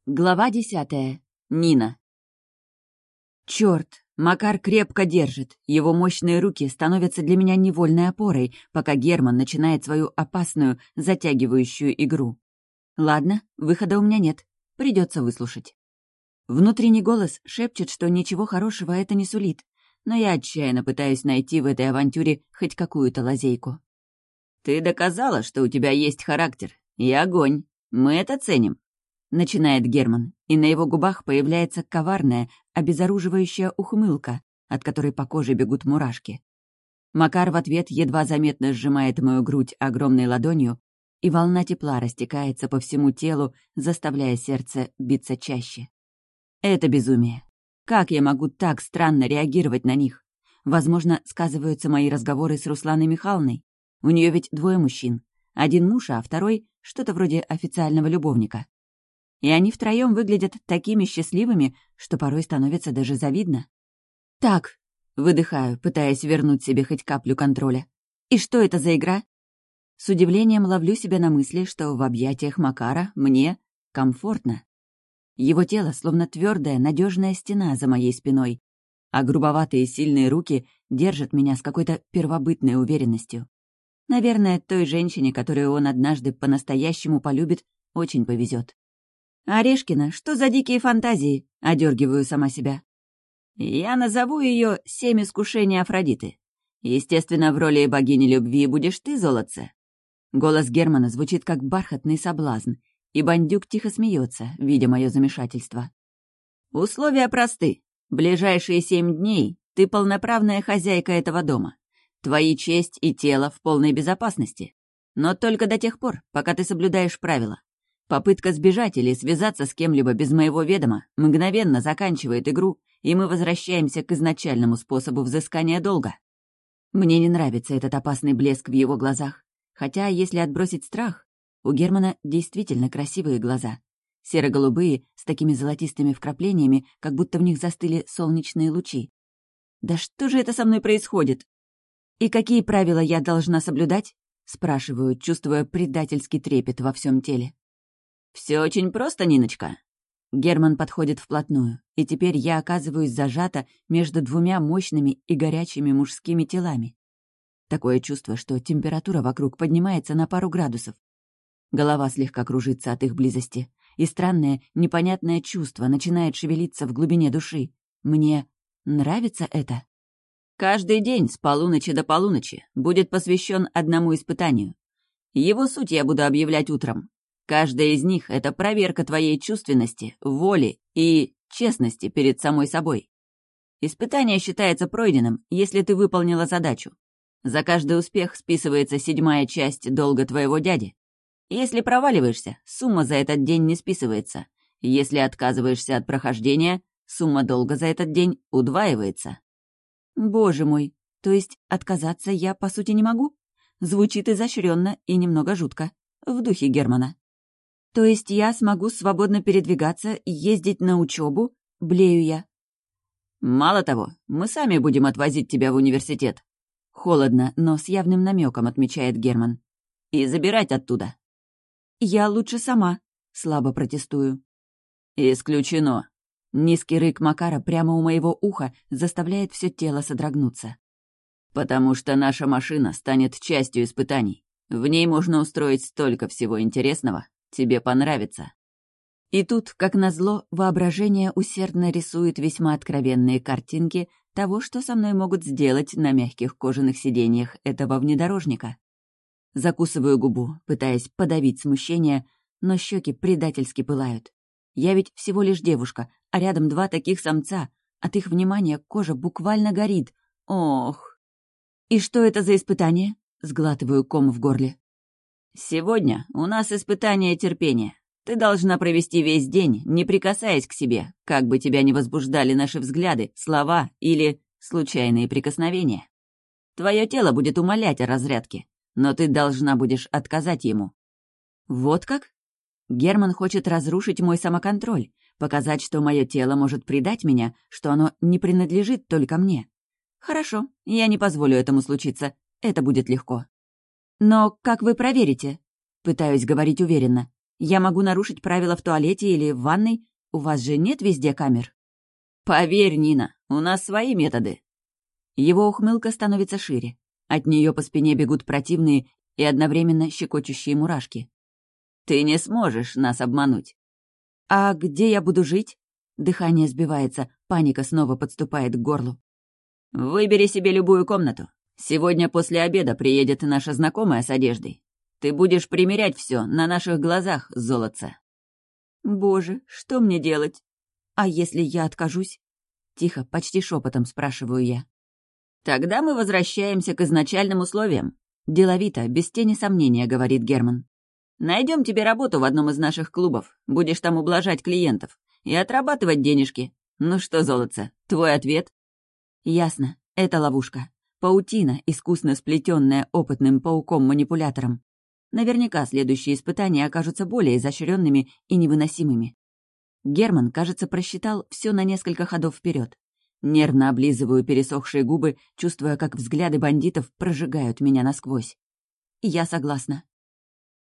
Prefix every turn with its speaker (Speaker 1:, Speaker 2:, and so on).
Speaker 1: Глава 10. Нина. Чёрт! Макар крепко держит. Его мощные руки становятся для меня невольной опорой, пока Герман начинает свою опасную, затягивающую игру. Ладно, выхода у меня нет. Придется выслушать. Внутренний голос шепчет, что ничего хорошего это не сулит, но я отчаянно пытаюсь найти в этой авантюре хоть какую-то лазейку. «Ты доказала, что у тебя есть характер и огонь. Мы это ценим», — начинает Герман, и на его губах появляется коварная, обезоруживающая ухмылка, от которой по коже бегут мурашки. Макар в ответ едва заметно сжимает мою грудь огромной ладонью, и волна тепла растекается по всему телу, заставляя сердце биться чаще. Это безумие. Как я могу так странно реагировать на них? Возможно, сказываются мои разговоры с Русланой Михайловной. У нее ведь двое мужчин. Один муж, а второй — что-то вроде официального любовника. И они втроем выглядят такими счастливыми, что порой становится даже завидно. «Так», — выдыхаю, пытаясь вернуть себе хоть каплю контроля. «И что это за игра?» С удивлением ловлю себя на мысли, что в объятиях Макара мне комфортно. Его тело словно твердая, надежная стена за моей спиной, а грубоватые сильные руки держат меня с какой-то первобытной уверенностью. Наверное, той женщине, которую он однажды по-настоящему полюбит, очень повезет. «Орешкина, что за дикие фантазии?» — одергиваю сама себя. «Я назову ее «Семь искушений Афродиты». Естественно, в роли богини любви будешь ты, золотце». Голос Германа звучит как бархатный соблазн, и бандюк тихо смеется, видя мое замешательство. «Условия просты. Ближайшие 7 дней ты полноправная хозяйка этого дома. Твои честь и тело в полной безопасности. Но только до тех пор, пока ты соблюдаешь правила. Попытка сбежать или связаться с кем-либо без моего ведома мгновенно заканчивает игру, и мы возвращаемся к изначальному способу взыскания долга». Мне не нравится этот опасный блеск в его глазах. Хотя, если отбросить страх, у Германа действительно красивые глаза. Серо-голубые, с такими золотистыми вкраплениями, как будто в них застыли солнечные лучи. «Да что же это со мной происходит?» «И какие правила я должна соблюдать?» — спрашиваю, чувствуя предательский трепет во всем теле. «Все очень просто, Ниночка». Герман подходит вплотную, и теперь я оказываюсь зажата между двумя мощными и горячими мужскими телами. Такое чувство, что температура вокруг поднимается на пару градусов. Голова слегка кружится от их близости, и странное, непонятное чувство начинает шевелиться в глубине души. Мне нравится это. Каждый день с полуночи до полуночи будет посвящен одному испытанию. Его суть я буду объявлять утром. Каждая из них — это проверка твоей чувственности, воли и честности перед самой собой. Испытание считается пройденным, если ты выполнила задачу. За каждый успех списывается 7-я часть долга твоего дяди. Если проваливаешься, сумма за этот день не списывается. Если отказываешься от прохождения, сумма долга за этот день удваивается. Боже мой, то есть отказаться я, по сути, не могу? Звучит изощренно и немного жутко, в духе Германа. То есть я смогу свободно передвигаться и ездить на учебу? Блею я. Мало того, мы сами будем отвозить тебя в университет. Холодно, но с явным намеком отмечает Герман. И забирать оттуда. Я лучше сама, слабо протестую. Исключено. Низкий рык Макара прямо у моего уха заставляет все тело содрогнуться. Потому что наша машина станет частью испытаний. В ней можно устроить столько всего интересного. Тебе понравится. И тут, как назло, воображение усердно рисует весьма откровенные картинки того, что со мной могут сделать на мягких кожаных сиденьях этого внедорожника. Закусываю губу, пытаясь подавить смущение, но щеки предательски пылают. Я ведь всего лишь девушка, а рядом 2 таких самца. От их внимания кожа буквально горит. Ох! «И что это за испытание?» — сглатываю ком в горле. «Сегодня у нас испытание терпения. Ты должна провести весь день, не прикасаясь к себе, как бы тебя ни возбуждали наши взгляды, слова или случайные прикосновения. Твое тело будет умолять о разрядке, но ты должна будешь отказать ему». Вот как? Герман хочет разрушить мой самоконтроль, показать, что мое тело может предать меня, что оно не принадлежит только мне. Хорошо, я не позволю этому случиться, это будет легко. «Но как вы проверите?» Пытаюсь говорить уверенно. Я могу нарушить правила в туалете или в ванной. У вас же нет везде камер?» «Поверь, Нина, у нас свои методы». Его ухмылка становится шире. От нее по спине бегут противные и одновременно щекочущие мурашки. «Ты не сможешь нас обмануть». «А где я буду жить?» Дыхание сбивается, паника снова подступает к горлу. «Выбери себе любую комнату. Сегодня после обеда приедет наша знакомая с одеждой. Ты будешь примерять все на наших глазах, золотце». «Боже, что мне делать? А если я откажусь?» Тихо, почти шепотом спрашиваю я. «Тогда мы возвращаемся к изначальным условиям», — деловито, без тени сомнения, говорит Герман. «Найдем тебе работу в одном из наших клубов, будешь там ублажать клиентов и отрабатывать денежки. Ну что, золотце, твой ответ?» «Ясно, это ловушка. Паутина, искусно сплетенная опытным пауком-манипулятором. Наверняка следующие испытания окажутся более изощренными и невыносимыми». Герман, кажется, просчитал все на несколько ходов вперед. Нервно облизываю пересохшие губы, чувствуя, как взгляды бандитов прожигают меня насквозь. «Я согласна».